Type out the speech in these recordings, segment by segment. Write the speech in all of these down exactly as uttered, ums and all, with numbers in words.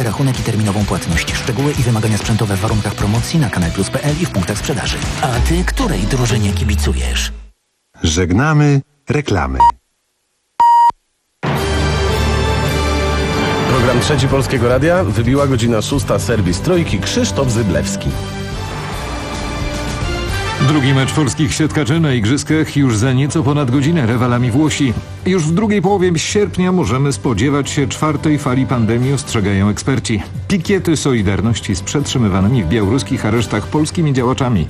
e-rachunek i terminową płatność. Szczegóły i wymagania sprzętowe w warunkach promocji na kanal plus kropka p l i w punktach sprzedaży. A ty której drużynie kibicujesz? Żegnamy reklamy. Program Trzeci Polskiego Radia. Wybiła godzina szósta. Serwis Trójki. Krzysztof Zyblewski. Drugi mecz polskich siatkarzy na igrzyskach już za nieco ponad godzinę, rywalami Włosi. Już w drugiej połowie sierpnia możemy spodziewać się czwartej fali pandemii, ostrzegają eksperci. Pikiety solidarności z przetrzymywanymi w białoruskich aresztach polskimi działaczami.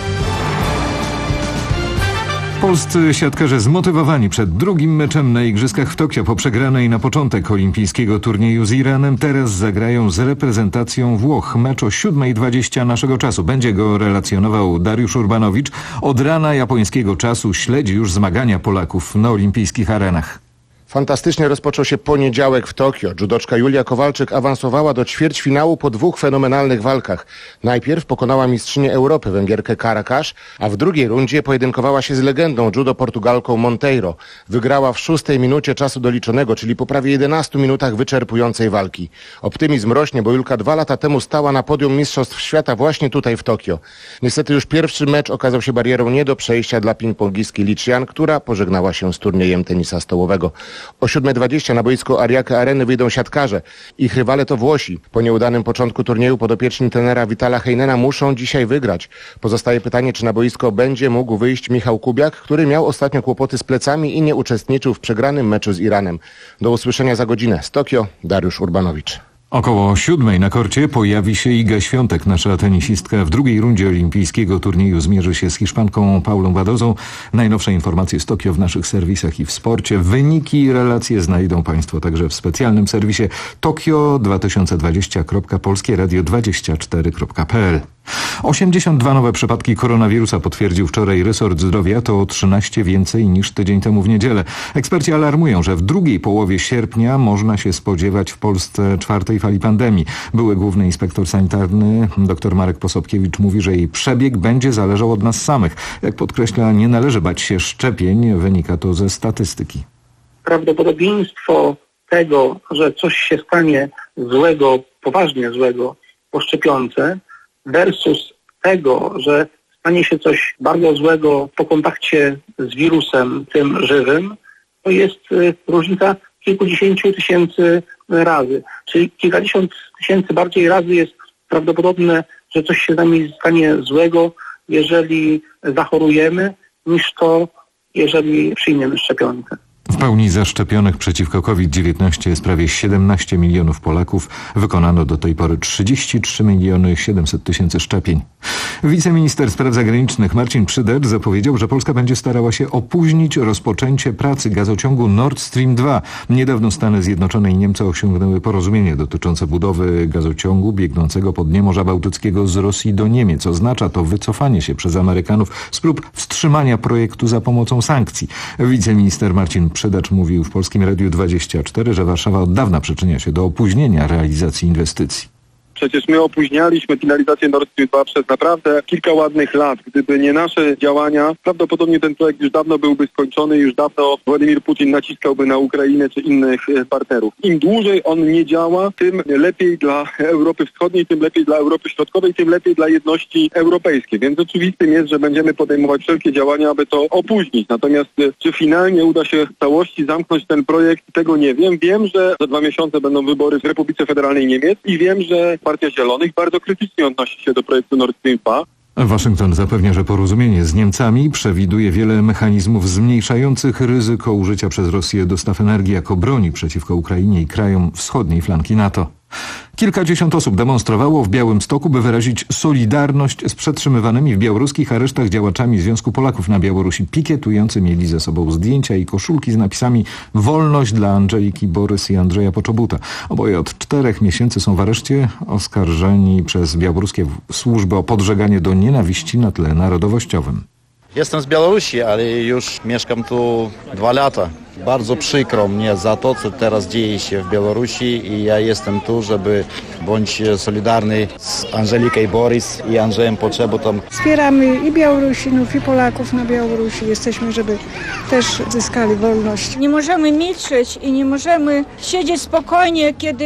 Polscy siatkarze zmotywowani przed drugim meczem na igrzyskach w Tokio po przegranej na początek olimpijskiego turnieju z Iranem teraz zagrają z reprezentacją Włoch. Mecz o siódma dwadzieścia naszego czasu. Będzie go relacjonował Dariusz Urbanowicz. Od rana japońskiego czasu śledzi już zmagania Polaków na olimpijskich arenach. Fantastycznie rozpoczął się poniedziałek w Tokio. Judoczka Julia Kowalczyk awansowała do ćwierćfinału po dwóch fenomenalnych walkach. Najpierw pokonała mistrzynię Europy, Węgierkę Karakasz, a w drugiej rundzie pojedynkowała się z legendą judo Portugalką Monteiro. Wygrała w szóstej minucie czasu doliczonego, czyli po prawie jedenastu minutach wyczerpującej walki. Optymizm rośnie, bo Julka dwa lata temu stała na podium Mistrzostw Świata właśnie tutaj w Tokio. Niestety już pierwszy mecz okazał się barierą nie do przejścia dla ping-pongistki Li Qian, która pożegnała się z turniejem tenisa stołowego. O siódma dwadzieścia na boisko Ariake Areny wyjdą siatkarze. Ich rywale to Włosi. Po nieudanym początku turnieju podopieczni trenera Vitala Heinena muszą dzisiaj wygrać. Pozostaje pytanie, czy na boisko będzie mógł wyjść Michał Kubiak, który miał ostatnio kłopoty z plecami i nie uczestniczył w przegranym meczu z Iranem. Do usłyszenia za godzinę. Z Tokio, Dariusz Urbanowicz. Około siódmej na korcie pojawi się Iga Świątek. Nasza tenisistka w drugiej rundzie olimpijskiego turnieju zmierzy się z Hiszpanką Paulą Badozą. Najnowsze informacje z Tokio w naszych serwisach i w sporcie. Wyniki i relacje znajdą Państwo także w specjalnym serwisie tokio dwa tysiące dwadzieścia kropka polskie radio dwadzieścia cztery kropka p l. osiemdziesiąt dwa nowe przypadki koronawirusa potwierdził wczoraj resort zdrowia. To o trzynaście więcej niż tydzień temu w niedzielę. Eksperci alarmują, że w drugiej połowie sierpnia można się spodziewać w Polsce czwartej fali pandemii. Były główny inspektor sanitarny dr Marek Posobkiewicz mówi, że jej przebieg będzie zależał od nas samych. Jak podkreśla, nie należy bać się szczepień. Wynika to ze statystyki. Prawdopodobieństwo tego, że coś się stanie złego, poważnie złego po szczepionce versus tego, że stanie się coś bardzo złego po kontakcie z wirusem tym żywym, to jest różnica kilkudziesięciu tysięcy razy. Czyli kilkadziesiąt tysięcy bardziej razy jest prawdopodobne, że coś się z nami stanie złego, jeżeli zachorujemy, niż to, jeżeli przyjmiemy szczepionkę. W pełni zaszczepionych przeciwko COVID dziewiętnaście jest prawie siedemnaście milionów Polaków. Wykonano do tej pory trzydzieści trzy miliony siedemset tysięcy szczepień. Wiceminister spraw zagranicznych Marcin Przydacz zapowiedział, że Polska będzie starała się opóźnić rozpoczęcie pracy gazociągu Nord Stream dwa. Niedawno Stany Zjednoczone i Niemcy osiągnęły porozumienie dotyczące budowy gazociągu biegnącego po dnie Morza Bałtyckiego z Rosji do Niemiec. Oznacza to wycofanie się przez Amerykanów z prób wstrzymania projektu za pomocą sankcji. Wiceminister Marcin Przydacz mówił w Polskim Radiu dwadzieścia cztery, że Warszawa od dawna przyczynia się do opóźnienia realizacji inwestycji. Przecież my opóźnialiśmy finalizację Nord Stream dwa przez naprawdę kilka ładnych lat. Gdyby nie nasze działania, prawdopodobnie ten projekt już dawno byłby skończony, już dawno Władimir Putin naciskałby na Ukrainę czy innych partnerów. Im dłużej on nie działa, tym lepiej dla Europy Wschodniej, tym lepiej dla Europy Środkowej, tym lepiej dla jedności europejskiej. Więc oczywistym jest, że będziemy podejmować wszelkie działania, aby to opóźnić. Natomiast czy finalnie uda się w całości zamknąć ten projekt, tego nie wiem. Wiem, że za dwa miesiące będą wybory w Republice Federalnej Niemiec i wiem, że Partia Zielonych bardzo krytycznie odnosi się do projektu Nord Stream dwa. Waszyngton zapewnia, że porozumienie z Niemcami przewiduje wiele mechanizmów zmniejszających ryzyko użycia przez Rosję dostaw energii jako broni przeciwko Ukrainie i krajom wschodniej flanki NATO. Kilkadziesiąt osób demonstrowało w Białymstoku, by wyrazić solidarność z przetrzymywanymi w białoruskich aresztach działaczami Związku Polaków na Białorusi. Pikietujący mieli ze sobą zdjęcia i koszulki z napisami „Wolność dla Andżeliki Borys i Andrzeja Poczobuta”. Oboje od czterech miesięcy są w areszcie, oskarżeni przez białoruskie służby o podżeganie do nienawiści na tle narodowościowym. Jestem z Białorusi, ale już mieszkam tu dwa lata. Bardzo przykro mnie za to, co teraz dzieje się w Białorusi i ja jestem tu, żeby bądź solidarny z Andżeliką Borys i Andrzejem Poczobutą. Wspieramy i Białorusinów, i Polaków na Białorusi. Jesteśmy, żeby też zyskali wolność. Nie możemy milczeć i nie możemy siedzieć spokojnie, kiedy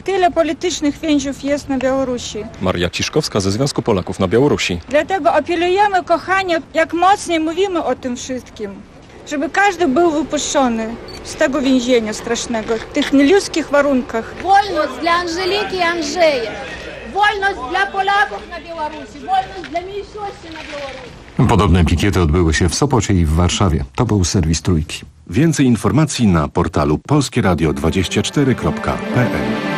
Tyle politycznych więźniów jest na Białorusi. Maria Ciszkowska ze Związku Polaków na Białorusi. Dlatego apelujemy, kochani, jak mocniej mówimy o tym wszystkim, żeby każdy był wypuszczony z tego więzienia strasznego, w tych nieludzkich warunkach. Wolność dla Angeliki i Andrzeja. Wolność dla Polaków na Białorusi. Wolność dla mniejszości na Białorusi. Podobne pikiety odbyły się w Sopocie i w Warszawie. To był serwis Trójki. Więcej informacji na portalu polskie radio dwadzieścia cztery kropka p l.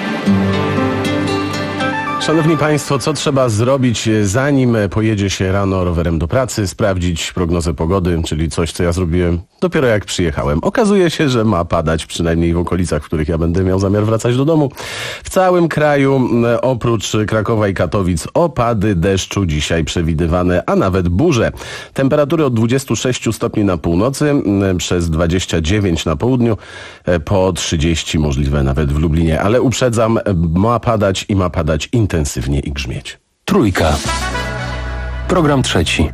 Szanowni Państwo, co trzeba zrobić, zanim pojedzie się rano rowerem do pracy, sprawdzić prognozę pogody, czyli coś, co ja zrobiłem dopiero jak przyjechałem. Okazuje się, że ma padać, przynajmniej w okolicach, w których ja będę miał zamiar wracać do domu. W całym kraju, oprócz Krakowa i Katowic, opady deszczu dzisiaj przewidywane, a nawet burze. Temperatury od dwudziestu sześciu stopni na północy, przez dwadzieścia dziewięć na południu, po trzydzieści możliwe nawet w Lublinie. Ale uprzedzam, ma padać i ma padać intensywnie i grzmieć. Trójka. Program trzeci.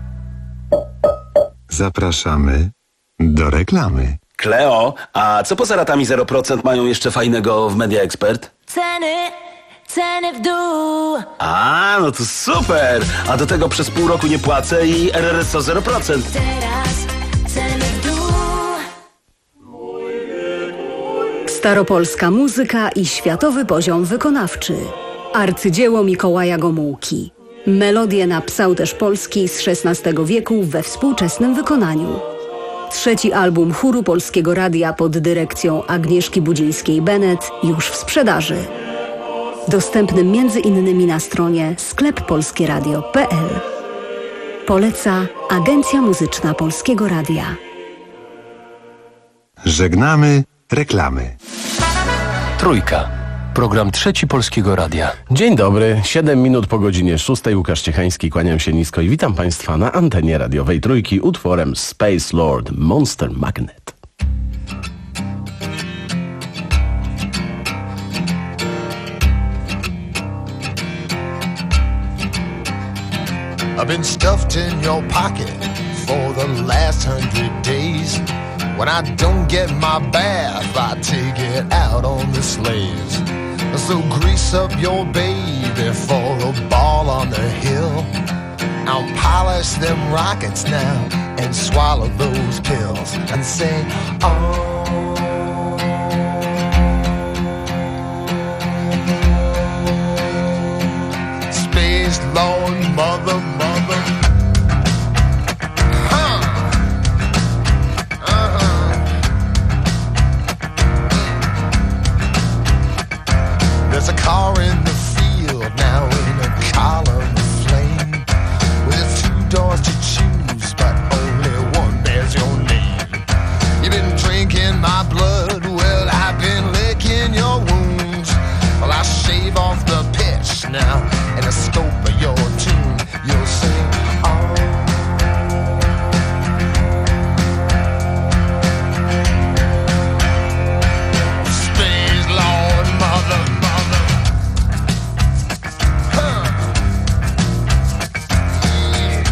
Zapraszamy do reklamy. Kleo, a co poza ratami zero procent mają jeszcze fajnego w Media Expert? Ceny, ceny w dół. A, no to super! A do tego przez pół roku nie płacę i R R S O zero procent. Teraz ceny w dół. Staropolska muzyka i światowy poziom wykonawczy. Arcydzieło Mikołaja Gomułki. Melodie na psałterz polski z szesnastego wieku we współczesnym wykonaniu. Trzeci album chóru Polskiego Radia pod dyrekcją Agnieszki Budzińskiej-Bennett już w sprzedaży. Dostępny między innymi na stronie sklep polskie radio kropka p l. Poleca Agencja Muzyczna Polskiego Radia. Żegnamy reklamy. Trójka. Program trzeci Polskiego Radia. Dzień dobry, siedem minut po godzinie szóstej. Łukasz Ciechański, kłaniam się nisko i witam Państwa na antenie radiowej Trójki utworem Space Lord Monster Magnet. I've been stuffed in your pocket for the last hundred days. When I don't get my bath, I take it out on the slaves. So grease up your baby for a ball on the hill. I'll polish them rockets now and swallow those pills and sing, oh. Space Lord, mother, mother. Huh. Uh-huh. There's a car in the field now in a column of flame, with two doors to choose, but only one bears your name. You've been drinking my blood, well, I've been licking your wounds. Well, I shave off the pitch now, and the scope of your tune, you'll sing, oh. Space Lord, mother, mother. Huh. Yeah.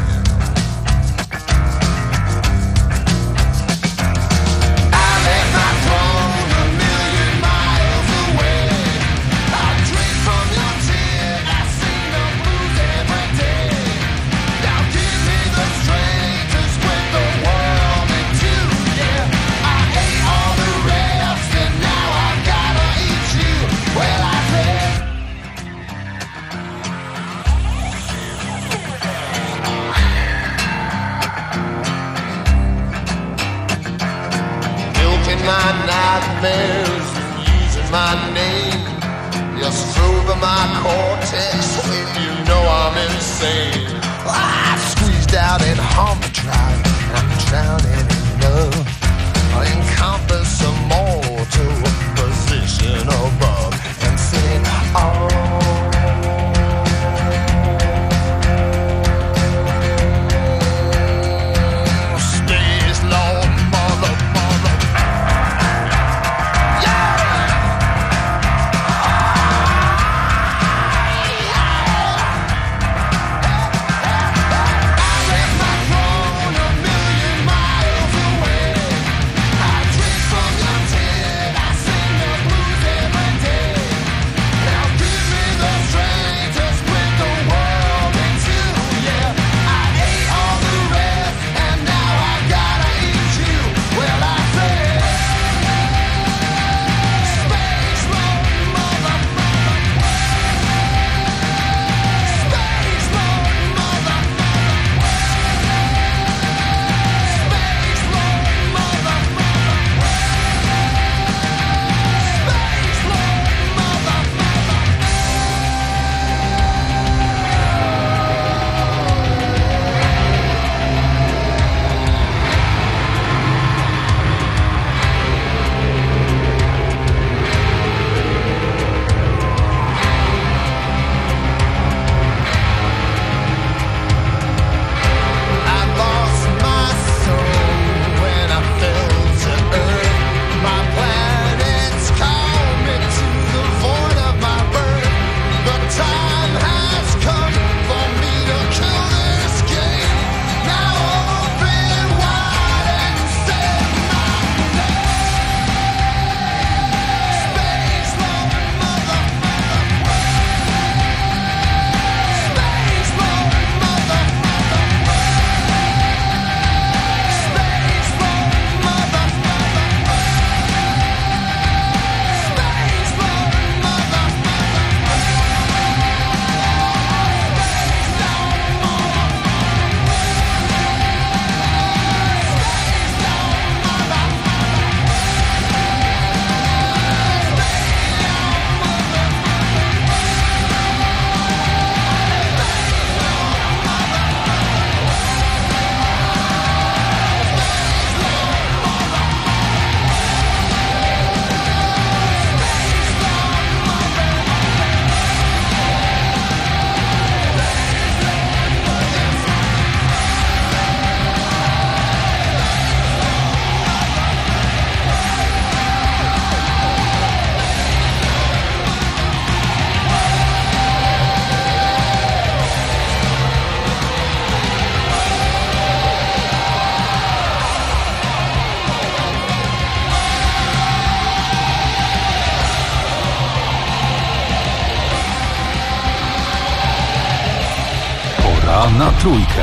I left my throne a million miles away. I drink from your tears, I sing the blues every day. Now give me the strength to split the world in two, yeah. I ate all the rest and now I've gotta eat you. Well, I said, milking my nightmares, using my name. You're stroking my cortex when you know I'm insane. I squeezed out in overdrive, I'm drowning in love. I encompass a mortal position above and sing, oh. Space Lord, mother, mother. From your tears, I sing the blues every day. na trójkę.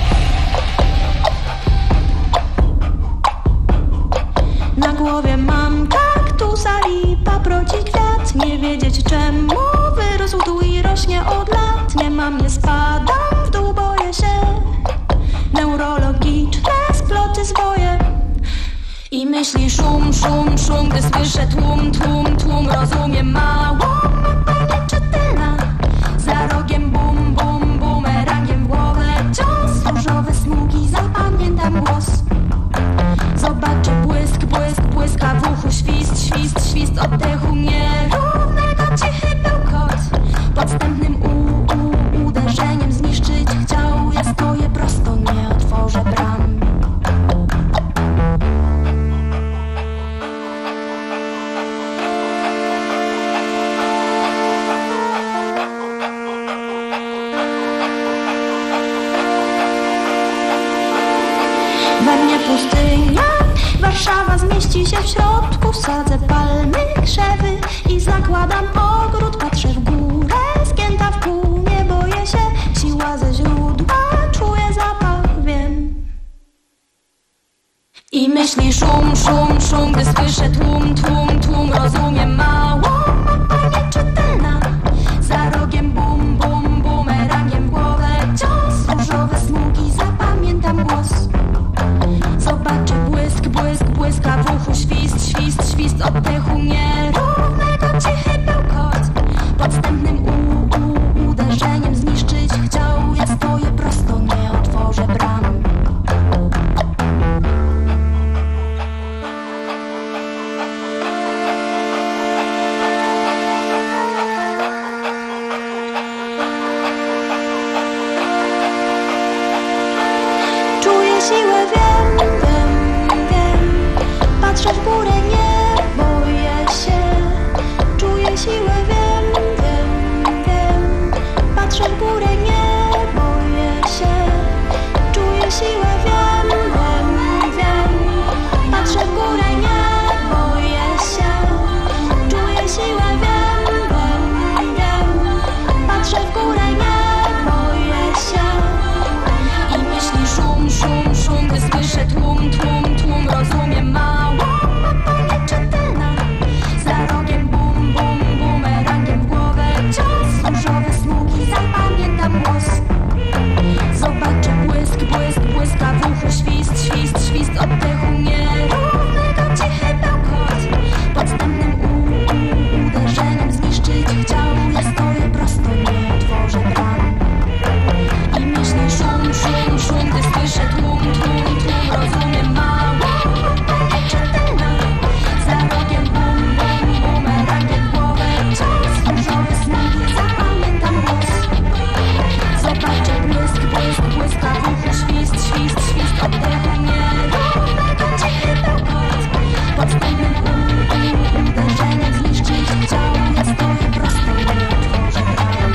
Na głowie mam kaktusa, lipa, proci kwiat. Nie wiedzieć czemu wyrósł tu i rośnie od lat. Nie mam, nie spadam w dół, boję się. Neurologiczne sploty zwoje. I myśli szum, szum, szum, gdy słyszę tłum, tłum, tłum. Rozumiem małą mapę czytelna. Za rogiem bum, bum, bumerangiem w głowę cios. Różowe smugi, zapamiętam głos. Zobaczę błysk, błysk, błyska w uchu. Świst, świst, świst oddechu nierównego. Cichy bełkot. Podstępnym u, u, uderzeniem zniszczyć chciał. Ja stoję prosto, nie otworzę bram. We mnie pustynia, Warszawa zmieści się w środku. Sadzę palmy, krzewy i zakładam ogród. Patrzę w górę, zgięta w pół, nie boję się. Siła ze źródła, czuję zapach, wiem. I myśli szum, szum, szum, gdy słyszę tłum, tłum, tłum. Rozumiem małą mapę nieczytelna. Za rogiem bum, bum, bumerangiem w głowę cios. Różowe smugi, zapamiętam głos. Zobaczę błysk, błysk, błyska w uchu. Świst, świst, świst oddechu nierównego. Cichy bełkot. Podstępnym u, u, uderzeniem zniszczyć chciał. Ja stoję prosto, nie otworzę bram. Czuję siłę, wiem, wiem, wiem. Patrzę w górę, nie boję się. Czuję siłę, wiem, wiem, wiem. Patrzę w górę, nie boję się. Czuję siłę, wiem, wiem, wiem. Patrzę w górę, nie boję się. Czuję siłę, wiem, wiem, wiem. Patrzę w górę, nie boję się. I myśli szum, szum, szum, gdy słyszę tłum, tłum, tłum. Rozumiem małą mapę nieczytelna. Za rogiem bum, bum, bumerangiem w głowę cios. Różowe smugi, zapamiętam głos. Zobaczę błysk, błysk, błyska w uchu. Świst, świst, świst oddechu nierównego. Cichy bełkot. Podstępnym u, u, uderzeniem zniszczyć chciał. Ja stoję prosto, nie otworzę bram. I myśli szum, szum, szum, gdy słyszę tłum, tłum, tłum. Rozumiem małą mapę nieczytelna. Za rogiem bum, bum, bumerangiem w głowę cios. Różowe smugi, zapamiętam głos. Zobaczę błysk, błysk, błyska w uchu. Świst, świst, świst oddechu nierównego. Cichy bełkot. Podstępnym u, u, uderzeniem zniszczyć chciał. Ja stoję prosto, nie otworzę bram.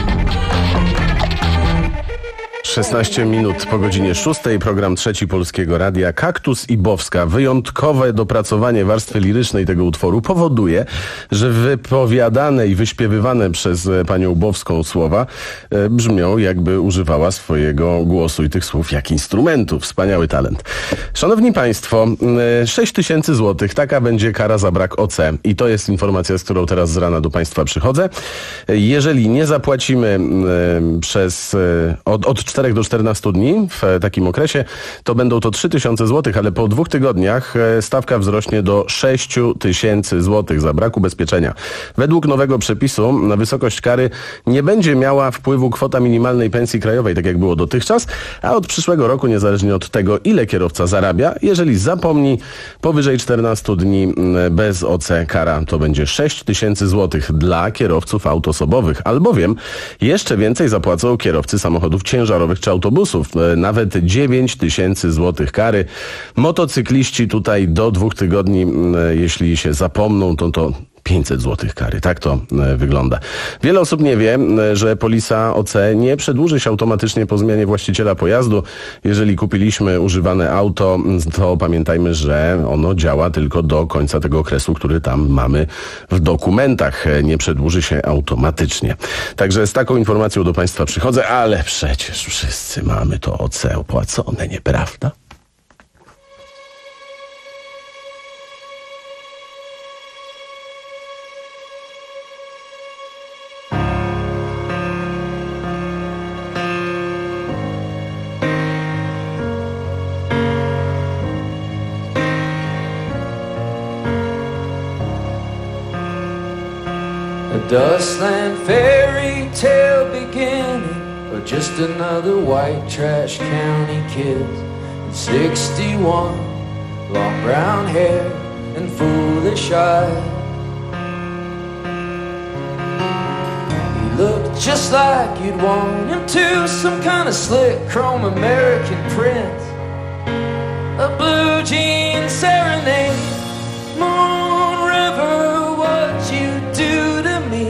szesnaście minut po godzinie szóstej, program Trzeci Polskiego Radia. Kaktus i Bowska. Wyjątkowe dopracowanie warstwy lirycznej tego utworu powoduje, że wypowiadane i wyśpiewywane przez panią Bowską słowa e, brzmią, jakby używała swojego głosu i tych słów jak instrumentu. Wspaniały talent. Szanowni Państwo, e, sześć tysięcy złotych. Taka będzie kara za brak O C. I to jest informacja, z którą teraz z rana do Państwa przychodzę. Jeżeli nie zapłacimy e, przez e, od, od czterech do czternastu dni w takim okresie, to będą to trzy tysiące złotych, ale po dwóch tygodniach stawka wzrośnie do sześć tysięcy złotych za brak ubezpieczenia. Według nowego przepisu na wysokość kary nie będzie miała wpływu kwota minimalnej pensji krajowej, tak jak było dotychczas, a od przyszłego roku, niezależnie od tego, ile kierowca zarabia, jeżeli zapomni powyżej czternastu dni bez O C, kara to będzie sześć tysięcy złotych dla kierowców aut osobowych, albowiem jeszcze więcej zapłacą kierowcy samochodów ciężarowych czy autobusów. Nawet dziewięć tysięcy złotych kary. Motocykliści tutaj do dwóch tygodni, jeśli się zapomną, to to pięćset złotych kary. Tak to e, wygląda. Wiele osób nie wie, e, że polisa O C nie przedłuży się automatycznie po zmianie właściciela pojazdu. Jeżeli kupiliśmy używane auto, to pamiętajmy, że ono działa tylko do końca tego okresu, który tam mamy w dokumentach. E, nie przedłuży się automatycznie. Także z taką informacją do Państwa przychodzę, ale przecież wszyscy mamy to O C opłacone, nieprawda? A dustland fairy tale beginning, or just another white trash county kid. sixty-one, long brown hair and foolish eyes. He looked just like you'd want him to, some kind of slick chrome American prince. A blue jean serenade, Moon River, what you do to me.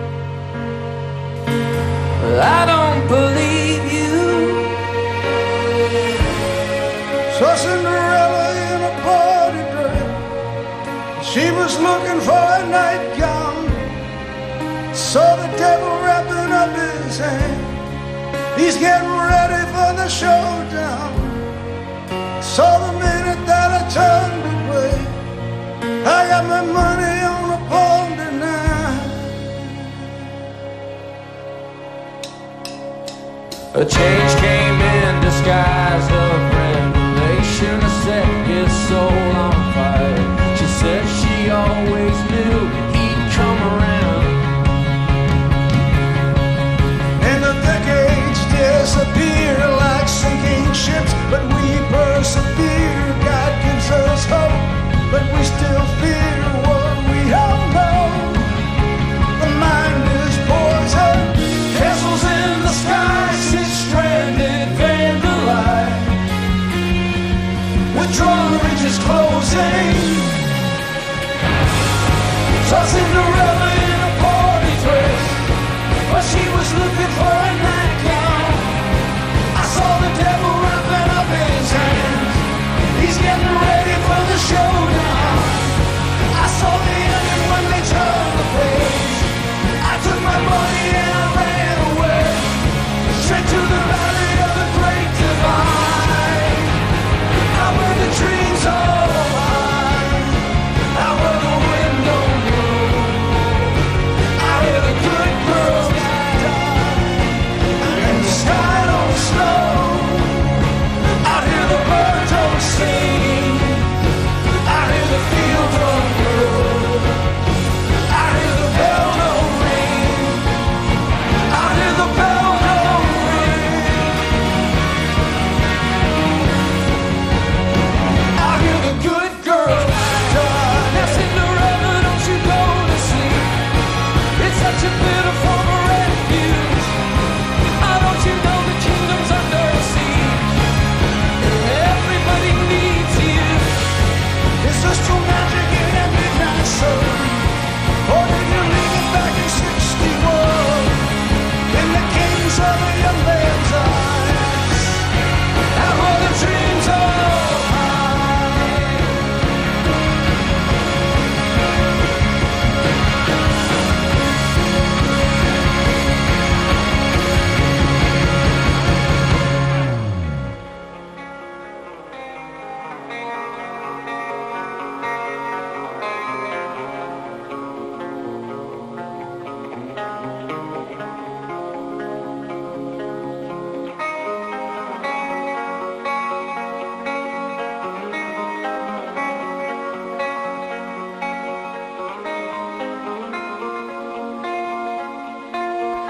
I don't believe you. Saw Cinderella in a party dress. She was looking for a nightgown. Saw the devil wrapping up his hand. He's getting ready for the showdown. Saw the minute that I turned away. I got my money on a pawn tonight. A change came in disguise of revelation. I set his soul on fire. She said she always knew he'd come around. And the decades disappear like sinking ships, but we persevere. God gives us hope, but we still fear what we all know. The mind is poison, castles in the sky, sit stranded vandalized. Withdrawal reaches closing. Saw Cinderella in a party dress, but she was looking for a nightgown. I saw the devil wrapping up his hands. He's getting ready for the showdown. I saw the ending when they turned the page. I took my money and I ran away, straight to the valley of the great divide. Out where the dreams are mine, out where the wind don't blow. I hear the good girls die, and the sky don't snow. I hear the birds don't sing. I hear the field don't grow. I hear the bell don't ring. I hear the bell don't ring. I hear the good girls die. Now Cinderella, don't you go to sleep. It's such a beautiful refuge. Oh, don't you know the kingdom's under siege? Everybody needs you. Is this true magic in a midnight sun? Or did you leave it back in sixty-one? In the kings of a young man's eyes, and all the dreams are mine.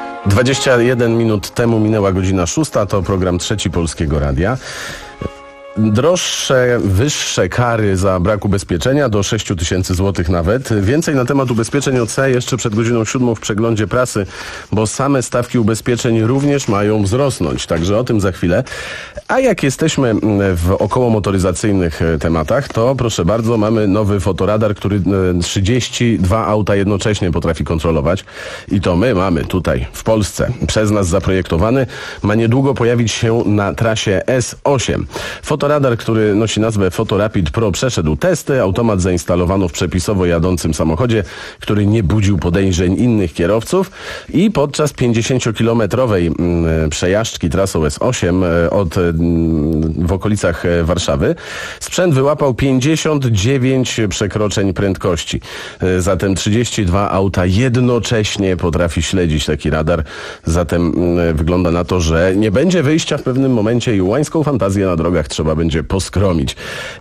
dwadzieścia jeden minut temu minęła godzina szósta, to program Trzeci Polskiego Radia. Droższe, wyższe kary za brak ubezpieczenia do sześć tysięcy złotych nawet. Więcej na temat ubezpieczeń O C jeszcze przed godziną siódmą w przeglądzie prasy, bo same stawki ubezpieczeń również mają wzrosnąć. Także o tym za chwilę. A jak jesteśmy w około motoryzacyjnych tematach, to proszę bardzo, mamy nowy fotoradar, który trzydzieści dwa auta jednocześnie potrafi kontrolować. I to my mamy tutaj w Polsce, przez nas zaprojektowany. Ma niedługo pojawić się na trasie S osiem. Fotoradar, który nosi nazwę Fotorapid Pro, przeszedł testy. Automat zainstalowano w przepisowo jadącym samochodzie, który nie budził podejrzeń innych kierowców i podczas pięćdziesięciokilometrowej przejażdżki trasą S osiem od, w okolicach Warszawy sprzęt wyłapał pięćdziesiąt dziewięć przekroczeń prędkości. Zatem trzydzieści dwa auta jednocześnie potrafi śledzić taki radar. Zatem wygląda na to, że nie będzie wyjścia w pewnym momencie i łańską fantazję na drogach trzeba będzie poskromić.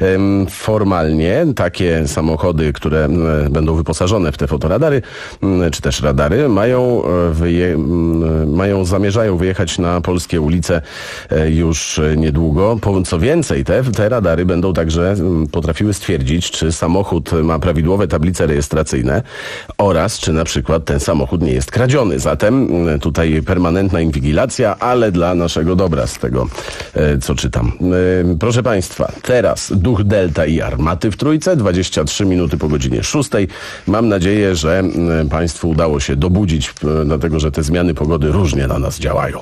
Formalnie takie samochody, które będą wyposażone w te fotoradary, czy też radary, mają, wyje, mają zamierzają wyjechać na polskie ulice już niedługo. Co więcej, te, te radary będą także potrafiły stwierdzić, czy samochód ma prawidłowe tablice rejestracyjne oraz czy na przykład ten samochód nie jest kradziony. Zatem tutaj permanentna inwigilacja, ale dla naszego dobra z tego, co czytam. Proszę Państwa, teraz Duch Delta i Armaty w Trójce, dwadzieścia trzy minuty po godzinie szóstej. Mam nadzieję, że Państwu udało się dobudzić, dlatego że te zmiany pogody różnie na nas działają.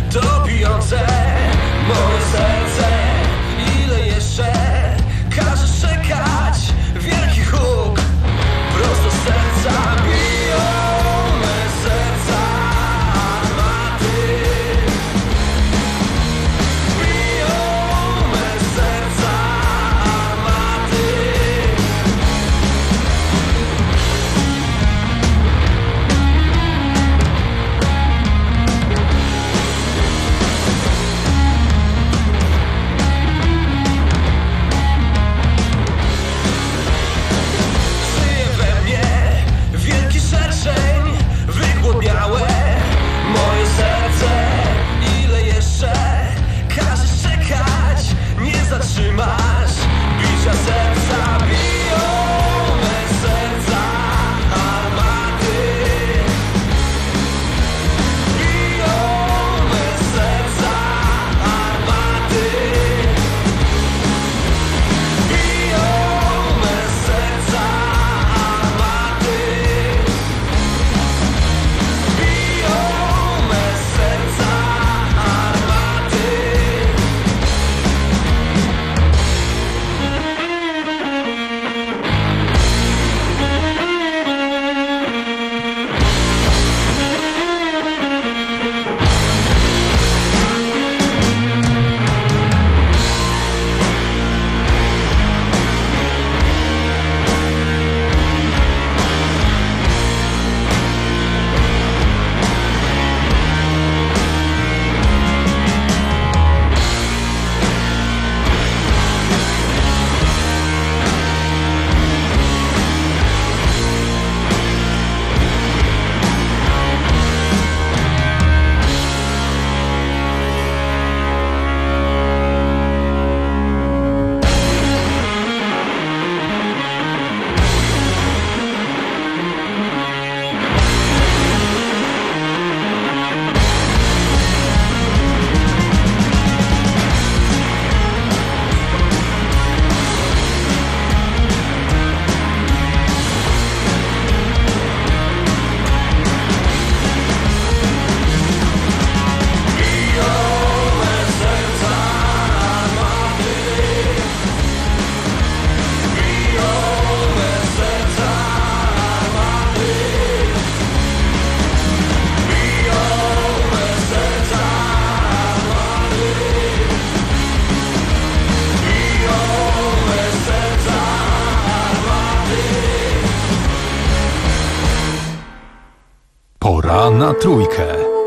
Moje serce, ile jeszcze każesz Pora na trójkę.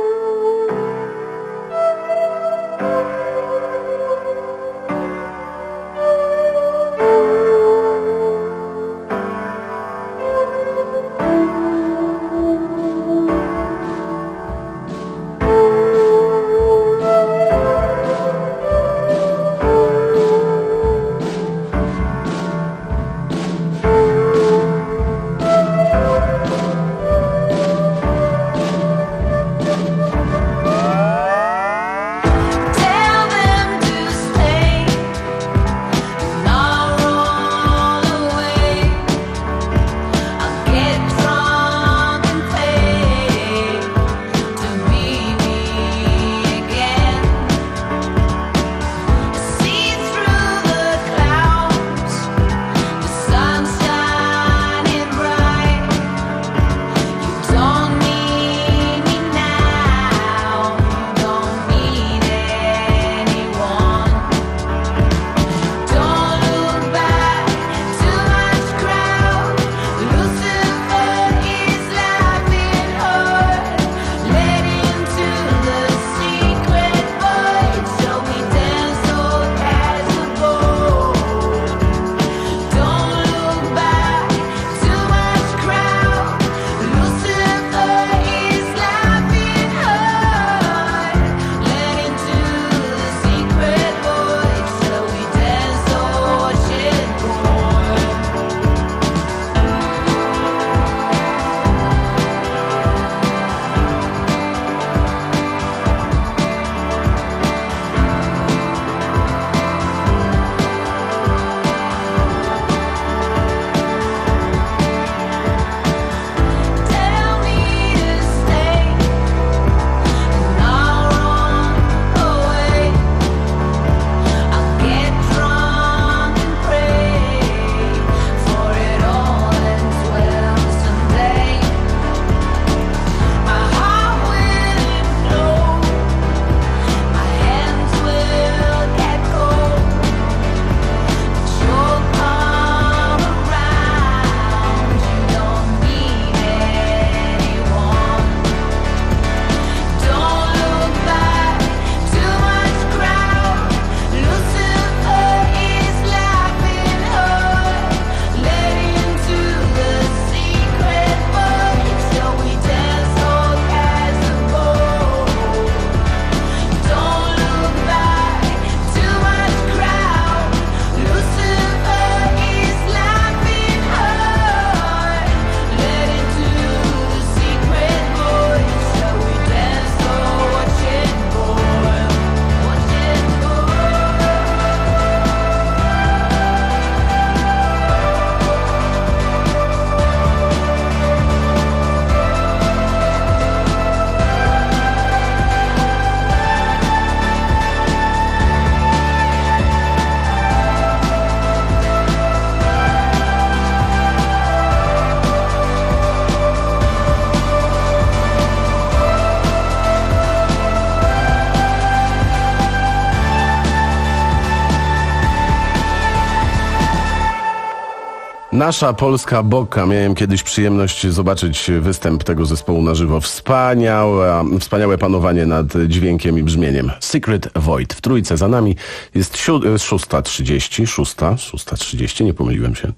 Nasza polska Bokka. Miałem kiedyś przyjemność zobaczyć występ tego zespołu na żywo. Wspaniałe, wspaniałe panowanie nad dźwiękiem i brzmieniem. Secret Void. W trójce za nami jest szósta trzydzieści. Szósta, szósta trzydzieści, nie pomyliłem się.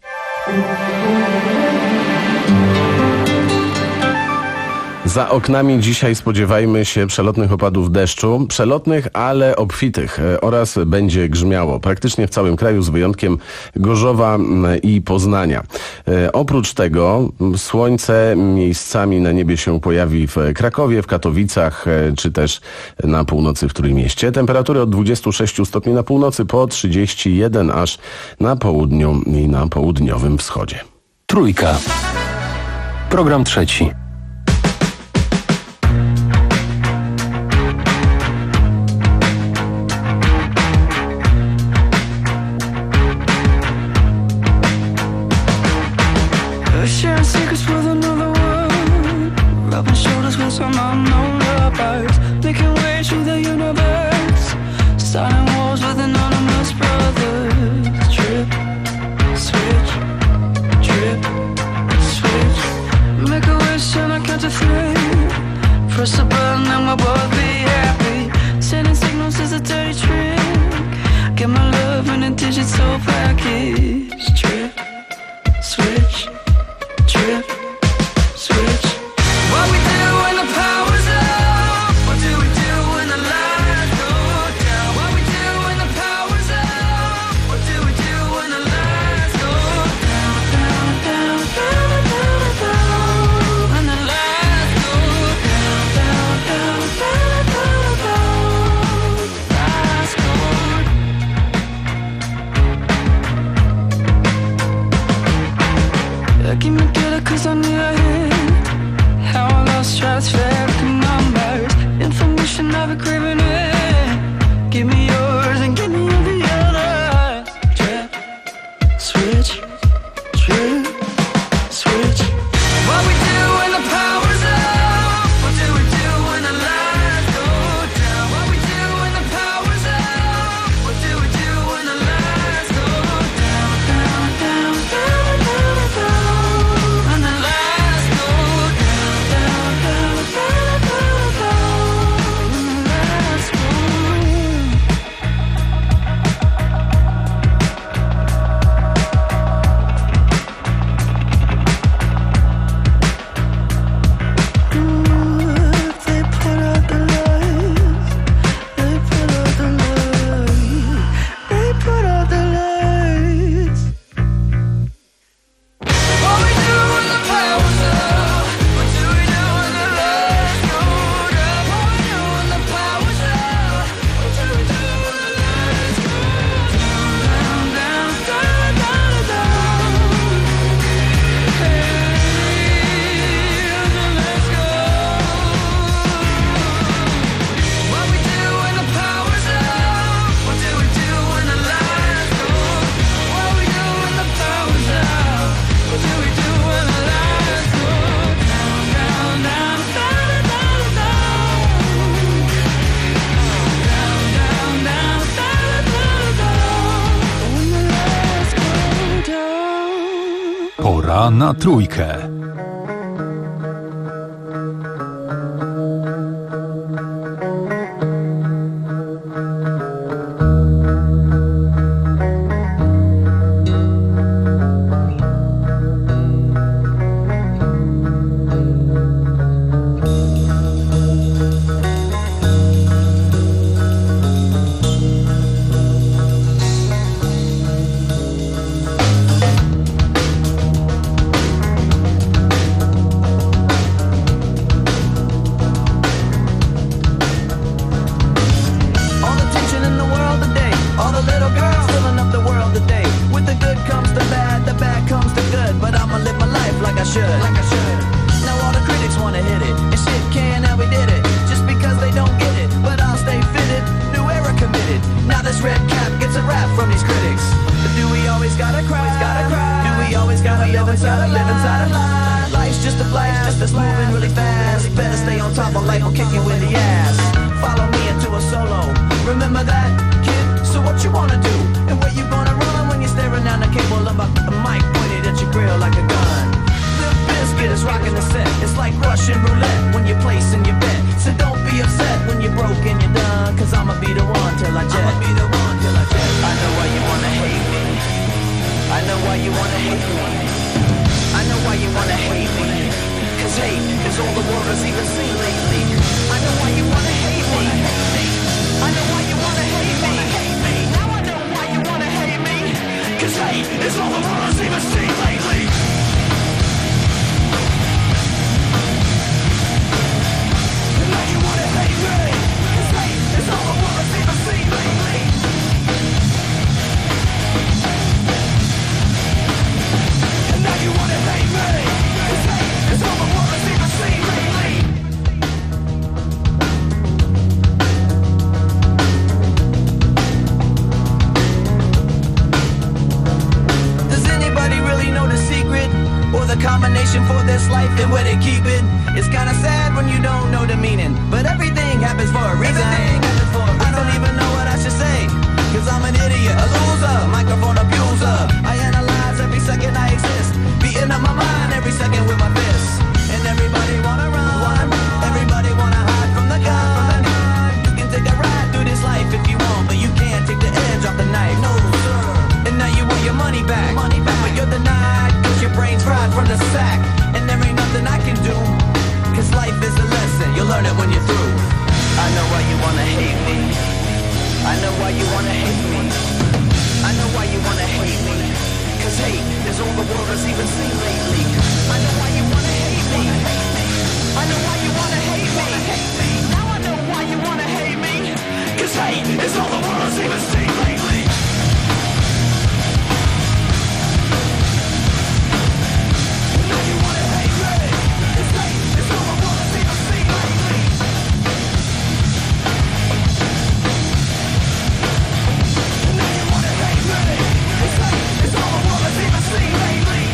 Za oknami dzisiaj spodziewajmy się przelotnych opadów deszczu, przelotnych, ale obfitych oraz będzie grzmiało praktycznie w całym kraju z wyjątkiem Gorzowa i Poznania. Oprócz tego słońce miejscami na niebie się pojawi w Krakowie, w Katowicach czy też na północy w Trójmieście. Temperatury od dwudziestu sześciu stopni na północy po trzydzieści jeden aż na południu i na południowym wschodzie. Trójka. Program trzeci. Sharing secrets with another world, rubbing shoulders with some unknown lovers, making ways through the universe, starting wars with anonymous brothers. Trip, switch, trip, switch, make a wish. rockets trip, switch, trip, switch. What we do when the power's up? What do we do when the lights go down? What we do when the power's up? What do we do when the lights go down, down, down, down, down, down? When the lights go down, down, down, down, down, down. Lights go down. Yeah, keep me together 'cause I need a hit. How I lost stratospheric numbers. Information I've been craving it. Give me yours and give me the others. Trip, switch, trip, switch. What we do when the power's up? What do we do when the lights go down? What we do when the power's up? What do we do when the lights go down, down, down, down, down, down? When the lights go down, down, down, down, down, down. When the lights go down. They put out the lights. They put out the lights. They put out the lights. What we do when the power's up? What do we do when the lights go down? What we do when the power's up? What do we do when the lights go down, down, down, down, down, down? Hey, let's go. What we do when the power's up? What do we do when the lights go? What we do when the power's up? What do we do when the lights go down, down, down, down, down, down? Down, down, down, down, down, down. When the lights go down. Pora na trójkę. All the tension in the world today, all the little girls filling up the world today. With the good comes the bad, the bad comes the good. But I'ma live my life like I should, like I should. Now all the critics wanna hit it, and shit can how we did it. Just because they don't get it, but I'll stay fitted. New era committed. Now this red cap gets a rap from these critics. But do we always gotta cry? Gotta cry. Do we always gotta live inside a live inside a lie? Life's just a blast, that's moving really fast. Better stay on top of life, will kick you in the ass. Follow me into a solo. Remember that, kid? So what you wanna do? And where you gonna run when you're staring down the cable of a, a mic pointed at your grill like a gun? Limp Bizkit is rocking the set. It's like Russian roulette when you're placing your bet. So don't be upset when you're broke and you're done. Cause I'ma be the one till I jet. I'ma be the one till I jet. I know why you wanna hate me. I know why you wanna hate me. I know why you wanna hate me. Cause hate is all the world has even seen lately. I know why you wanna hate me. I know why you wanna hate me. Now I know why you wanna hate me. Cause hate is all the world has even seen lately. And now you wanna hate me. Cause hate is all the world has even seen lately. And now you wanna hate me. Cause hate is all the world has even seen lately. Does anybody really know the secret? Or the combination for this life and where they keep it? It's kinda sad when you don't know the meaning. But everything happens for a reason. I don't even know what I should say. Cause I'm an idiot, a loser, microphone abuser. I analyze every second I exist. Beating up my mind every second with my fists. And everybody wanna run, everybody wanna hide from the gun. You can take a ride through this life if you want, but you can't take the edge off the knife. No, sir. And now you want your I know why you wanna hate me. I know why you wanna hate me. Cause hate is all the world has even seen lately. I know why you wanna hate me. I know why you wanna hate me. Now I know why you wanna hate me. Cause hate is all the world has even seen lately. Now you wanna hate me. Cause hate is all the world has even seen lately. Now you wanna hate me. Cause hate is all the world has even seen lately.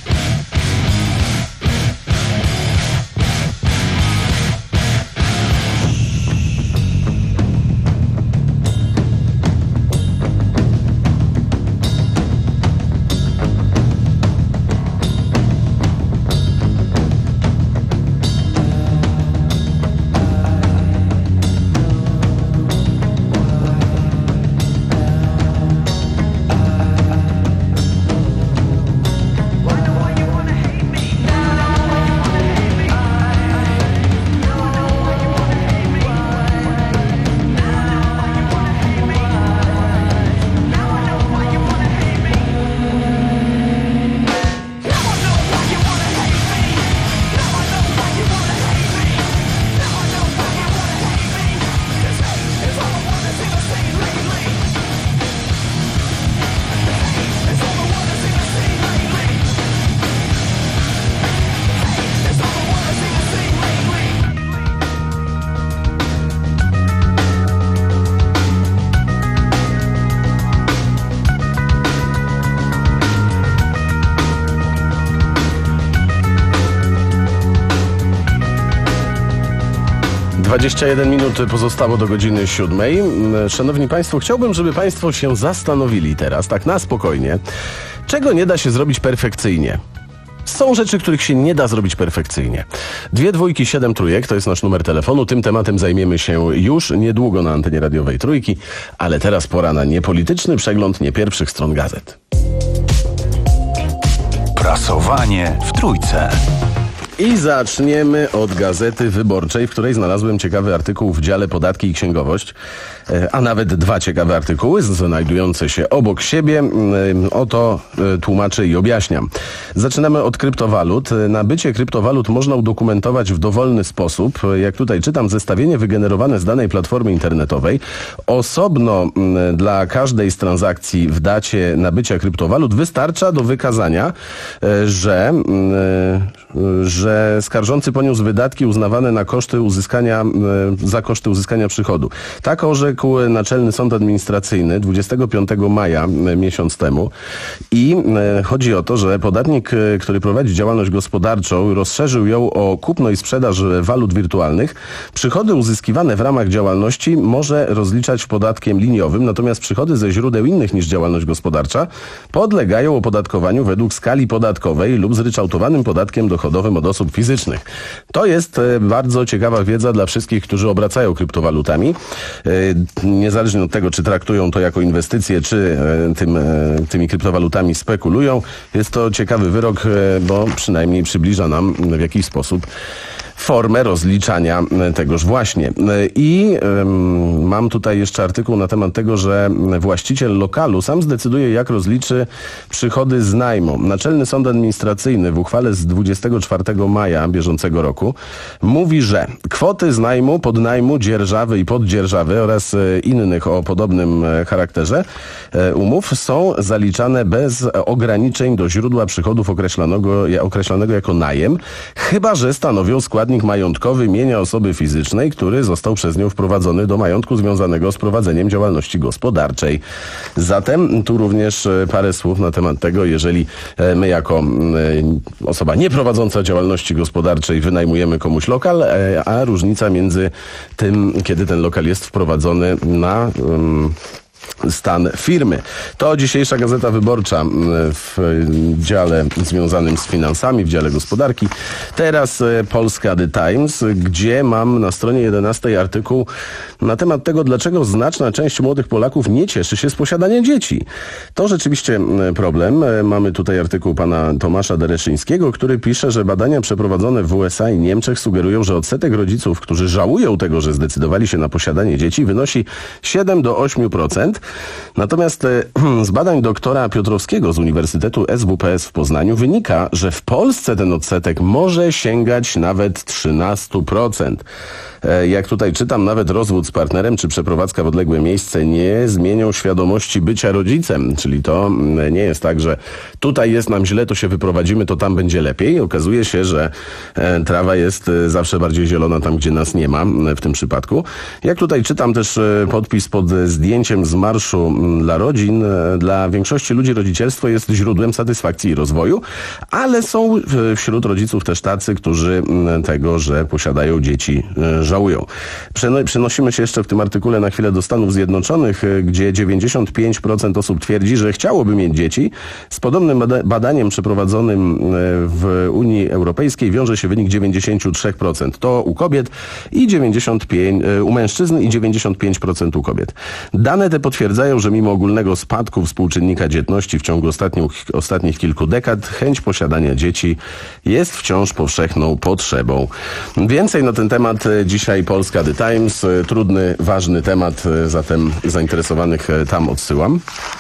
dwadzieścia jeden minut pozostało do godziny siódmej. Szanowni Państwo, chciałbym, żeby Państwo się zastanowili teraz, tak na spokojnie, czego nie da się zrobić perfekcyjnie. Są rzeczy, których się nie da zrobić perfekcyjnie. Dwie dwójki, siedem trójek, to jest nasz numer telefonu. Tym tematem zajmiemy się już niedługo na antenie radiowej Trójki, ale teraz pora na niepolityczny przegląd nie pierwszych stron gazet. Prasowanie w Trójce. I zaczniemy od Gazety Wyborczej, w której znalazłem ciekawy artykuł w dziale Podatki i Księgowość, a nawet dwa ciekawe artykuły znajdujące się obok siebie. Oto tłumaczę i objaśniam. Zaczynamy od kryptowalut. Nabycie kryptowalut można udokumentować w dowolny sposób. Jak tutaj czytam, zestawienie wygenerowane z danej platformy internetowej. Osobno dla każdej z transakcji w dacie nabycia kryptowalut wystarcza do wykazania, że, że skarżący poniósł wydatki uznawane na koszty uzyskania, za koszty uzyskania przychodu. Tak orzekł Naczelny Sąd Administracyjny dwudziestego piątego maja, miesiąc temu. I chodzi o to, że podatnik, który prowadzi działalność gospodarczą, rozszerzył ją o kupno i sprzedaż walut wirtualnych. Przychody uzyskiwane w ramach działalności może rozliczać podatkiem liniowym, natomiast przychody ze źródeł innych niż działalność gospodarcza podlegają opodatkowaniu według skali podatkowej lub zryczałtowanym podatkiem dochodowym od osób fizycznych. To jest bardzo ciekawa wiedza dla wszystkich, którzy obracają kryptowalutami. Niezależnie od tego, czy traktują to jako inwestycje, czy tym, tymi kryptowalutami spekulują. Jest to ciekawy wyrok, bo przynajmniej przybliża nam w jakiś sposób formę rozliczania tegoż właśnie. I um, mam tutaj jeszcze artykuł na temat tego, że właściciel lokalu sam zdecyduje, jak rozliczy przychody z najmu. Naczelny Sąd Administracyjny w uchwale z dwudziestego czwartego maja bieżącego roku mówi, że kwoty z najmu, podnajmu, dzierżawy i poddzierżawy oraz innych o podobnym charakterze umów są zaliczane bez ograniczeń do źródła przychodów określonego, określonego jako najem, chyba że stanowią składnik majątkowy mienia osoby fizycznej, który został przez nią wprowadzony do majątku związanego z prowadzeniem działalności gospodarczej. Zatem tu również parę słów na temat tego, jeżeli my jako osoba nieprowadząca działalności gospodarczej wynajmujemy komuś lokal, a różnica między tym, kiedy ten lokal jest wprowadzony na um, stan firmy. To dzisiejsza Gazeta Wyborcza w dziale związanym z finansami, w dziale gospodarki. Teraz Polska The Times, gdzie mam na stronie jedenastej artykuł na temat tego, dlaczego znaczna część młodych Polaków nie cieszy się z posiadania dzieci. To rzeczywiście problem. Mamy tutaj artykuł pana Tomasza Dereszyńskiego, który pisze, że badania przeprowadzone w U S A i Niemczech sugerują, że odsetek rodziców, którzy żałują tego, że zdecydowali się na posiadanie dzieci, wynosi siedem do ośmiu procent. Natomiast z badań doktora Piotrowskiego z Uniwersytetu S W P S w Poznaniu wynika, że w Polsce ten odsetek może sięgać nawet trzynaście procent. Jak tutaj czytam, nawet rozwód z partnerem czy przeprowadzka w odległe miejsce nie zmienią świadomości bycia rodzicem. Czyli to nie jest tak, że tutaj jest nam źle, to się wyprowadzimy, to tam będzie lepiej. Okazuje się, że trawa jest zawsze bardziej zielona tam, gdzie nas nie ma w tym przypadku. Jak tutaj czytam też podpis pod zdjęciem z Marszu dla Rodzin. Dla większości ludzi rodzicielstwo jest źródłem satysfakcji i rozwoju, ale są wśród rodziców też tacy, którzy tego, że posiadają dzieci, żałują. Przenosimy się jeszcze w tym artykule na chwilę do Stanów Zjednoczonych, gdzie dziewięćdziesiąt pięć procent osób twierdzi, że chciałoby mieć dzieci. Z podobnym badaniem przeprowadzonym w Unii Europejskiej wiąże się wynik dziewięćdziesiąt trzy procent. To u kobiet i dziewięćdziesiąt pięć procent u mężczyzn i dziewięćdziesiąt pięć procent u kobiet. Dane te potwierdzają, że mimo ogólnego spadku współczynnika dzietności w ciągu ostatnich, ostatnich kilku dekad chęć posiadania dzieci jest wciąż powszechną potrzebą. Więcej na ten temat dzisiaj Polska The Times. Trudny, ważny temat, zatem zainteresowanych tam odsyłam.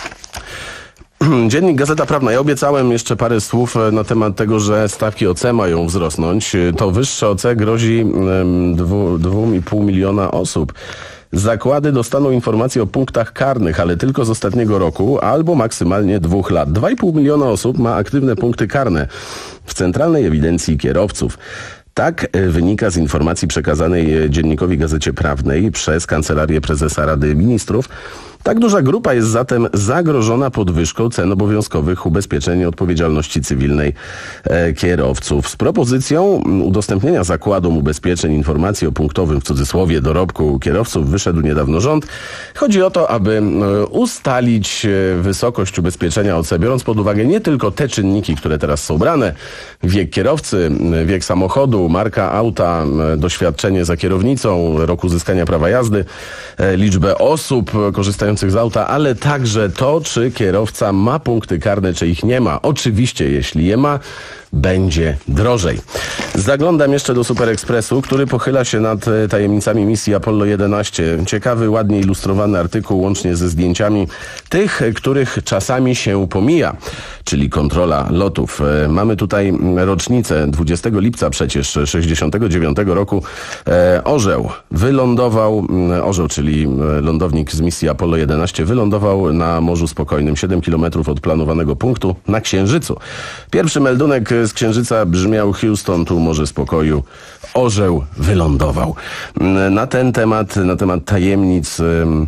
Dziennik Gazeta Prawna. Ja obiecałem jeszcze parę słów na temat tego, że stawki O C mają wzrosnąć. To wyższe O C grozi dwa i pół miliona osób. Zakłady dostaną informacje o punktach karnych, ale tylko z ostatniego roku albo maksymalnie dwóch lat. dwa i pół miliona osób ma aktywne punkty karne w Centralnej Ewidencji Kierowców. Tak wynika z informacji przekazanej dziennikowi Gazecie Prawnej przez Kancelarię Prezesa Rady Ministrów. Tak duża grupa jest zatem zagrożona podwyżką cen obowiązkowych ubezpieczeń odpowiedzialności cywilnej e, kierowców. Z propozycją udostępnienia zakładom ubezpieczeń informacji o punktowym, w cudzysłowie, dorobku kierowców wyszedł niedawno rząd. Chodzi o to, aby e, ustalić e, wysokość ubezpieczenia O C, biorąc pod uwagę nie tylko te czynniki, które teraz są brane, wiek kierowcy, wiek samochodu, marka auta, e, doświadczenie za kierownicą, rok uzyskania prawa jazdy, e, liczbę osób korzystających z auta, ale także to, czy kierowca ma punkty karne, czy ich nie ma. Oczywiście, jeśli je ma, będzie drożej. Zaglądam jeszcze do Super Expressu, który pochyla się nad tajemnicami misji Apollo jedenaście. Ciekawy, ładnie ilustrowany artykuł, łącznie ze zdjęciami tych, których czasami się pomija, czyli kontrola lotów. Mamy tutaj rocznicę dwudziestego lipca przecież sześćdziesiątego dziewiątego roku. Orzeł wylądował, Orzeł, czyli lądownik z misji Apollo jedenaście, wylądował na Morzu Spokojnym, siedem kilometrów od planowanego punktu na Księżycu. Pierwszy meldunek z Księżyca brzmiał: Houston, tu Morze Spokoju, orzeł wylądował. Na ten temat, na temat tajemnic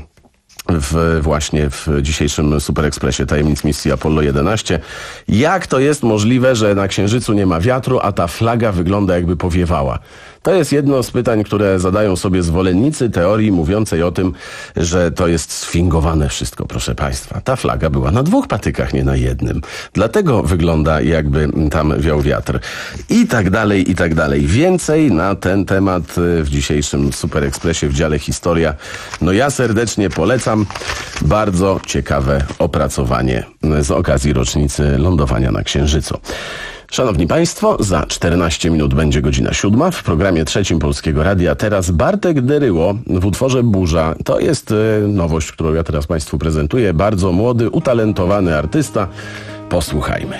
w, właśnie w dzisiejszym Super Expressie, tajemnic misji Apollo jedenaście. Jak to jest możliwe, że na Księżycu nie ma wiatru, a ta flaga wygląda, jakby powiewała? To jest jedno z pytań, które zadają sobie zwolennicy teorii mówiącej o tym, że to jest sfingowane wszystko, proszę Państwa. Ta flaga była na dwóch patykach, nie na jednym. Dlatego wygląda, jakby tam wiał wiatr. I tak dalej, i tak dalej. Więcej na ten temat w dzisiejszym Super Expressie w dziale Historia. No ja serdecznie polecam. Bardzo ciekawe opracowanie z okazji rocznicy lądowania na Księżycu. Szanowni Państwo, za czternaście minut będzie godzina siódma. W programie trzecim Polskiego Radia teraz Bartek Deryło w utworze Burza. To jest y, nowość, którą ja teraz Państwu prezentuję. Bardzo młody, utalentowany artysta. Posłuchajmy.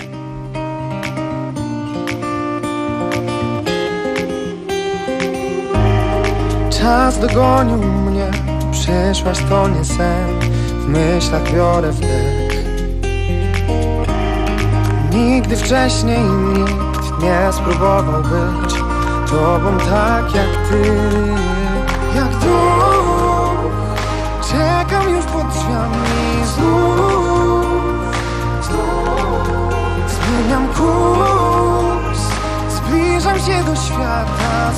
Czas dogonił mnie, przyszłaś, to nie sen. W myślach biorę wdech. Nigdy wcześniej nikt nie spróbował być tobą tak jak ty. Jak duch, czekam już pod drzwiami znów. Zmieniam kurs, zbliżam się do świata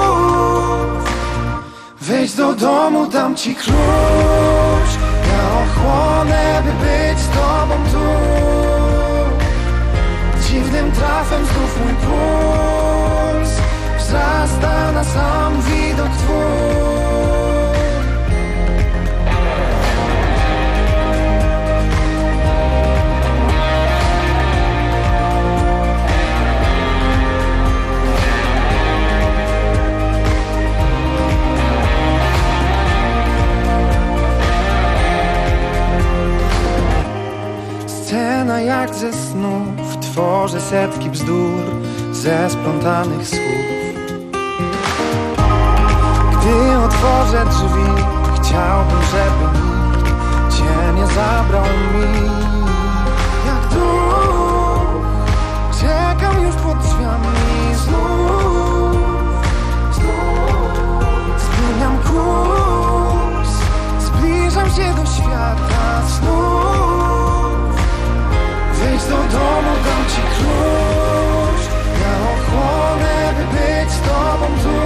snów. Wejdź do domu, dam ci klucz. Ja ochłonę, by być z tobą tu. Dziwnym trafem znów mój puls wzrasta na sam widok twój. Scena jak ze snów, tworzę setki bzdur ze splątanych słów. Gdy otworzę drzwi, chciałbym, żeby nikt cię nie zabrał mi. Jak duch, czekam już pod drzwiami znów, znów. Zmieniam kurs, zbliżam się do świata snów. Wejdź do domu, dam ci klucz. Ja ochłonę, by być z tobą tu.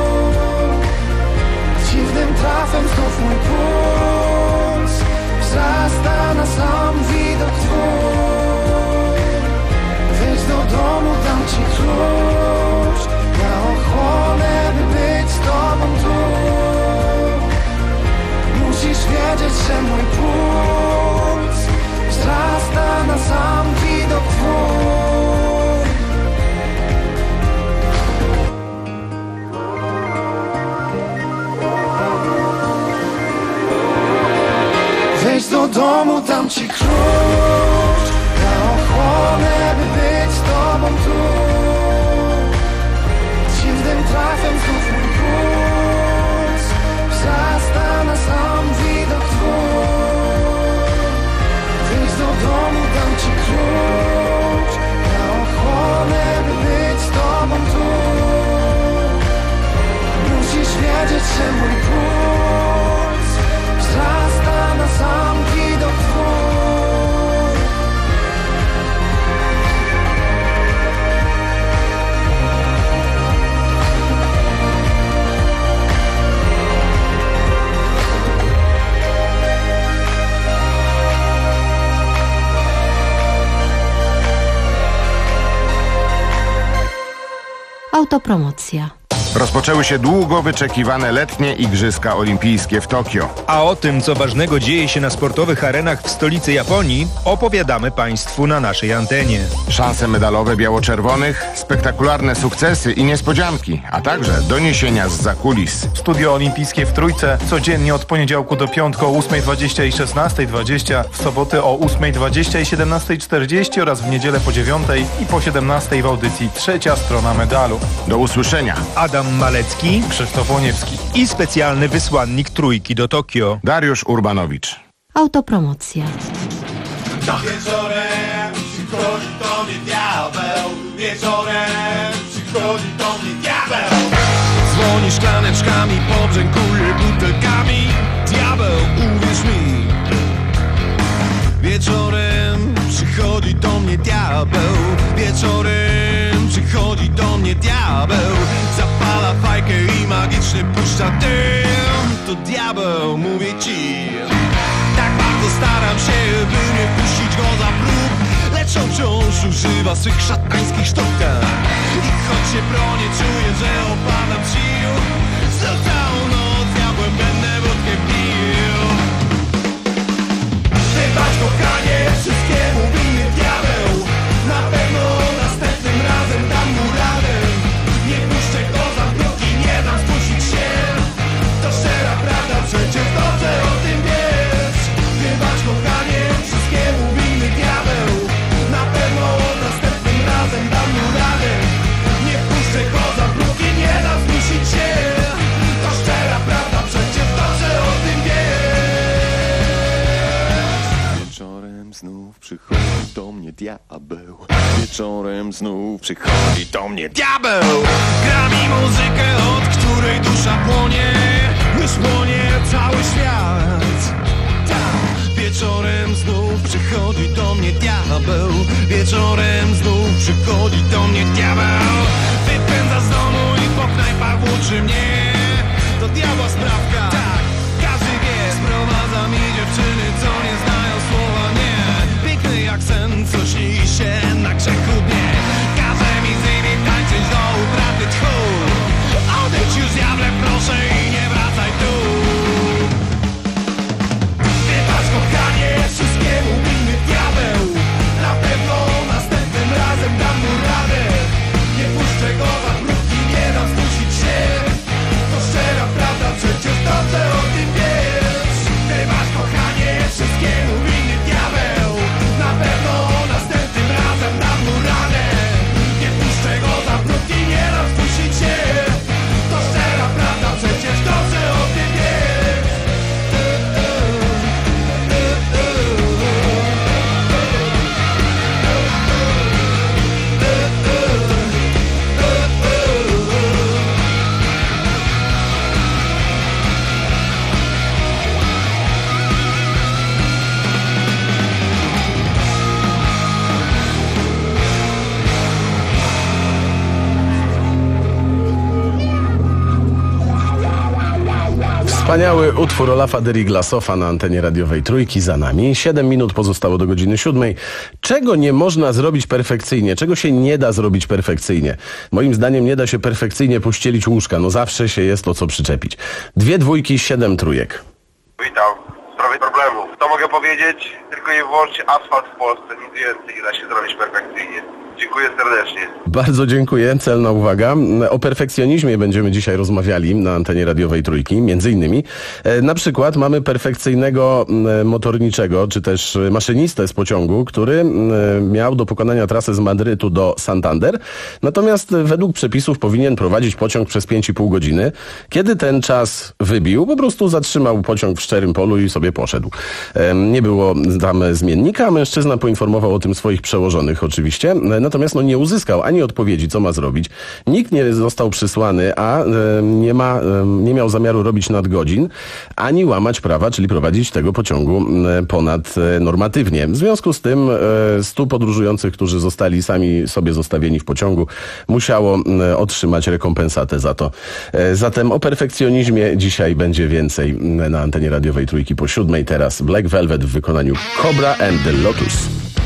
Dziwnym trafem znów mój puls wzrasta na sam widok twój. Wejdź do domu, dam ci klucz. Ja ochłonę, by być z tobą tu. Musisz wiedzieć, że mój puls wzrasta na sam widok twój. Wejdź do domu, dam ci klucz. Ja ochłonę, by być z tobą tu. Dziwnym trafem znów mój puls wzrasta na sam widok twój. Wejdź do domu, dam ci klucz. Ja ochłonę, by być z tobą tu. Musisz wiedzieć, że mój puls wzrasta na sam widok twój. Autopromocja. Rozpoczęły się długo wyczekiwane letnie Igrzyska Olimpijskie w Tokio. A o tym, co ważnego dzieje się na sportowych arenach w stolicy Japonii, opowiadamy Państwu na naszej antenie. Szanse medalowe biało-czerwonych, spektakularne sukcesy i niespodzianki, a także doniesienia z zakulis. Studio Olimpijskie w Trójce codziennie od poniedziałku do piątku o ósmej dwadzieścia i szesnastej dwadzieścia, w soboty o ósmej dwadzieścia i siedemnastej czterdzieści oraz w niedzielę po dziewiątej i po siedemnastej w audycji Trzecia Strona Medalu. Do usłyszenia. Adam Malecki, Krzysztof Łoniewski i specjalny wysłannik Trójki do Tokio, Dariusz Urbanowicz. Autopromocja. Wieczorem przychodzi do mnie diabeł. Wieczorem przychodzi do mnie diabeł. Dzwoni szklaneczkami, pobrzękuje butelkami. Diabeł, uwierz mi. Wieczorem przychodzi do mnie diabeł. Wieczorem przychodzi do mnie diabeł. Zapala fajkę i magicznie puszcza dym. To diabeł, mówię ci. Tak bardzo staram się, by nie puścić go za próg, lecz on wciąż używa swych szatańskich sztuczek. I choć się bronię, czuję, że opadam w sił. Znów całą noc diabłem będę wódkę pił. Wybacz, kochanie, wszystkiemu winny diabeł. Na pewno następnym razem dam mu radę. Nie puszczę go za próg i nie dam spuścić się. To szczera prawda, przecież dobrze o tym wiesz. Wybacz, kochanie, wszystkiemu winny diabeł. Na pewno następnym razem dam mu radę. Nie puszczę go za próg i nie dam spuścić się. To szczera prawda, przecież dobrze o tym wiesz. Wieczorem znów przychodzi do mnie diabeł. Wieczorem znów przychodzi do mnie diabeł. Gra mi muzykę, od której dusza płonie. Już płonie cały świat. Tak. Wieczorem znów przychodzi do mnie diabeł. Wieczorem znów przychodzi do mnie diabeł. Wypędza z domu i po knajpach włóczy mnie. To diabła sprawka. Tak, każdy wie. Sprowadza mi dziewczyny co nie znają słowa nie. Piękny jak sen, co śni się na grzechu dnie. Każe mi z nimi tańczyć do utraty tchu. Odejdź już diable proszę i nie wracaj tu. Wybacz kochanie, wszystkiemu winny diabeł. Na pewno następnym razem dam mu radę. Nie puszczę go za krótki, nie dam zmusić się. To szczera prawda, przecież dobrze o tym wiesz. Wybacz kochanie, wszystkiemu winny diabeł. Na pewno następnym razem dam mu radę. Nie puszczę go za krótki, nie dam zmusić się. To szczera prawda, przecież dobrze o tym wiesz. Wspaniały utwór Olafa de Riglasofa na antenie radiowej Trójki za nami. Siedem minut pozostało do godziny siódmej. Czego nie można zrobić perfekcyjnie? Czego się nie da zrobić perfekcyjnie? Moim zdaniem nie da się perfekcyjnie pościelić łóżka. No zawsze się jest o co przyczepić. Dwie dwójki, siedem trójek. Witam. W sprawie problemów. To mogę powiedzieć? Tylko i wyłącznie asfalt w Polsce. Nic więcej nie da się zrobić perfekcyjnie. Dziękuję serdecznie. Bardzo dziękuję, celna uwaga. O perfekcjonizmie będziemy dzisiaj rozmawiali na antenie radiowej Trójki, między innymi. Na przykład mamy perfekcyjnego motorniczego, czy też maszynistę z pociągu, który miał do pokonania trasę z Madrytu do Santander, natomiast według przepisów powinien prowadzić pociąg przez pięć i pół godziny. Kiedy ten czas wybił, po prostu zatrzymał pociąg w szczerym polu i sobie poszedł. Nie było tam zmiennika, mężczyzna poinformował o tym swoich przełożonych oczywiście, natomiast no, nie uzyskał ani odpowiedzi, co ma zrobić. Nikt nie został przysłany, a e, nie, ma, e, nie miał zamiaru robić nadgodzin, ani łamać prawa, czyli prowadzić tego pociągu e, ponad e, normatywnie. W związku z tym e, stu podróżujących, którzy zostali sami sobie zostawieni w pociągu, musiało e, otrzymać rekompensatę za to. E, zatem o perfekcjonizmie dzisiaj będzie więcej na antenie radiowej Trójki po siódmej. Teraz Black Velvet w wykonaniu Cobra and the Lotus.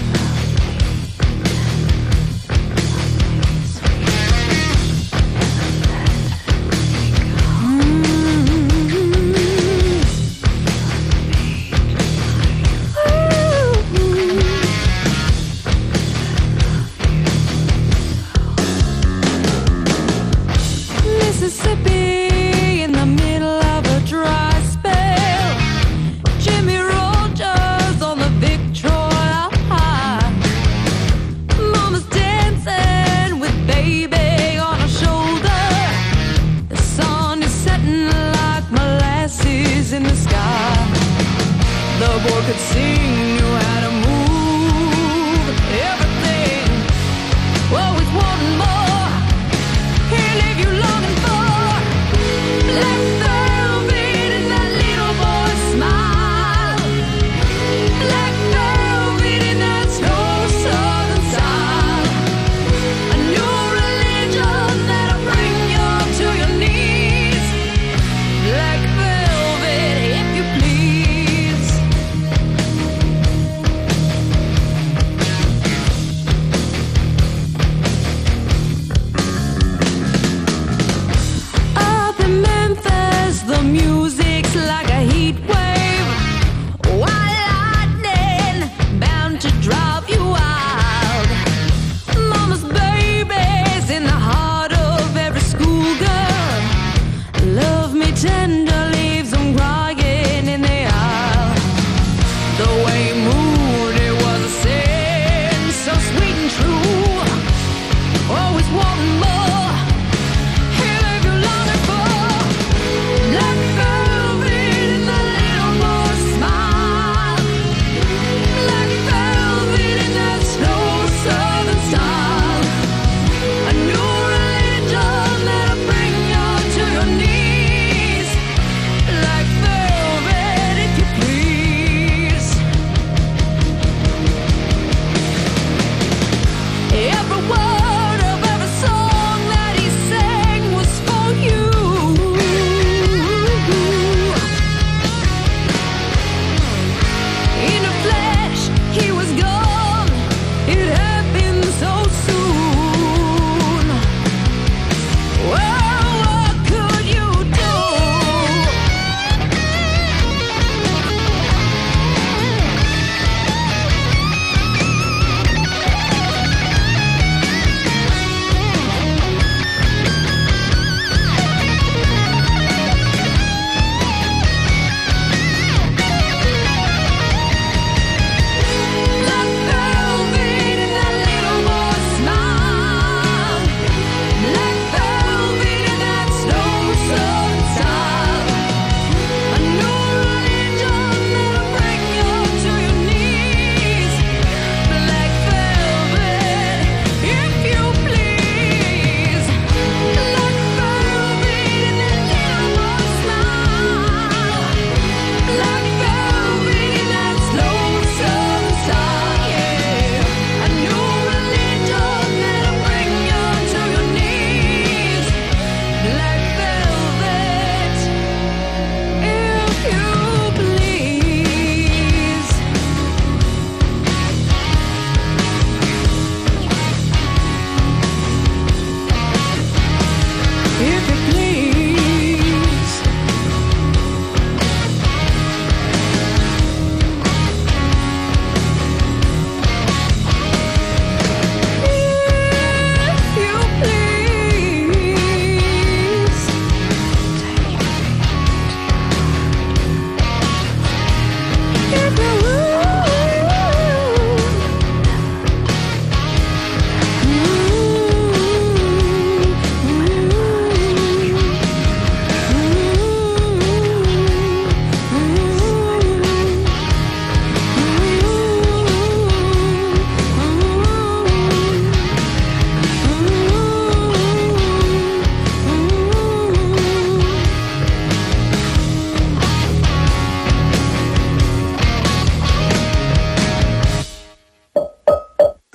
Mississippi in the middle of a dry spell. Jimmy Rogers on the Victrola.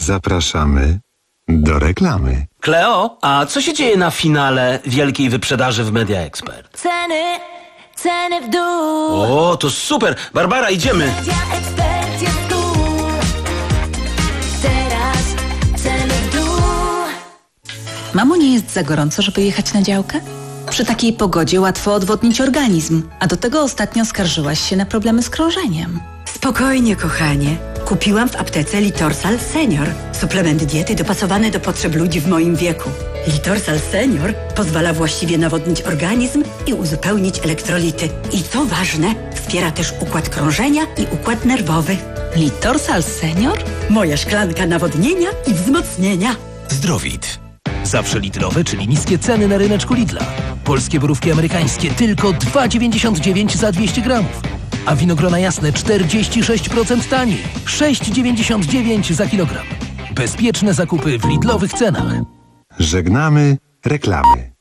Zapraszamy do reklamy. Kleo, a co się dzieje na finale wielkiej wyprzedaży w Media Expert? Ceny, ceny w dół. O, to super! Barbara, idziemy! Media Expert jest tu. Teraz ceny w dół. Mamo, nie jest za gorąco, żeby jechać na działkę? Przy takiej pogodzie łatwo odwodnić organizm, a do tego ostatnio skarżyłaś się na problemy z krążeniem. Spokojnie, kochanie. Kupiłam w aptece Litorsal Senior. Suplement diety dopasowany do potrzeb ludzi w moim wieku. Litorsal Senior pozwala właściwie nawodnić organizm i uzupełnić elektrolity. I co ważne, wspiera też układ krążenia i układ nerwowy. Litorsal Senior? Moja szklanka nawodnienia i wzmocnienia. Zdrowit. Zawsze litrowe, czyli niskie ceny na ryneczku Lidla. Polskie borówki amerykańskie tylko dwa dziewięćdziesiąt dziewięć za dwieście gramów. A winogrona jasne czterdzieści sześć procent taniej. sześć dziewięćdziesiąt dziewięć za kilogram. Bezpieczne zakupy w Lidlowych cenach. Żegnamy reklamy.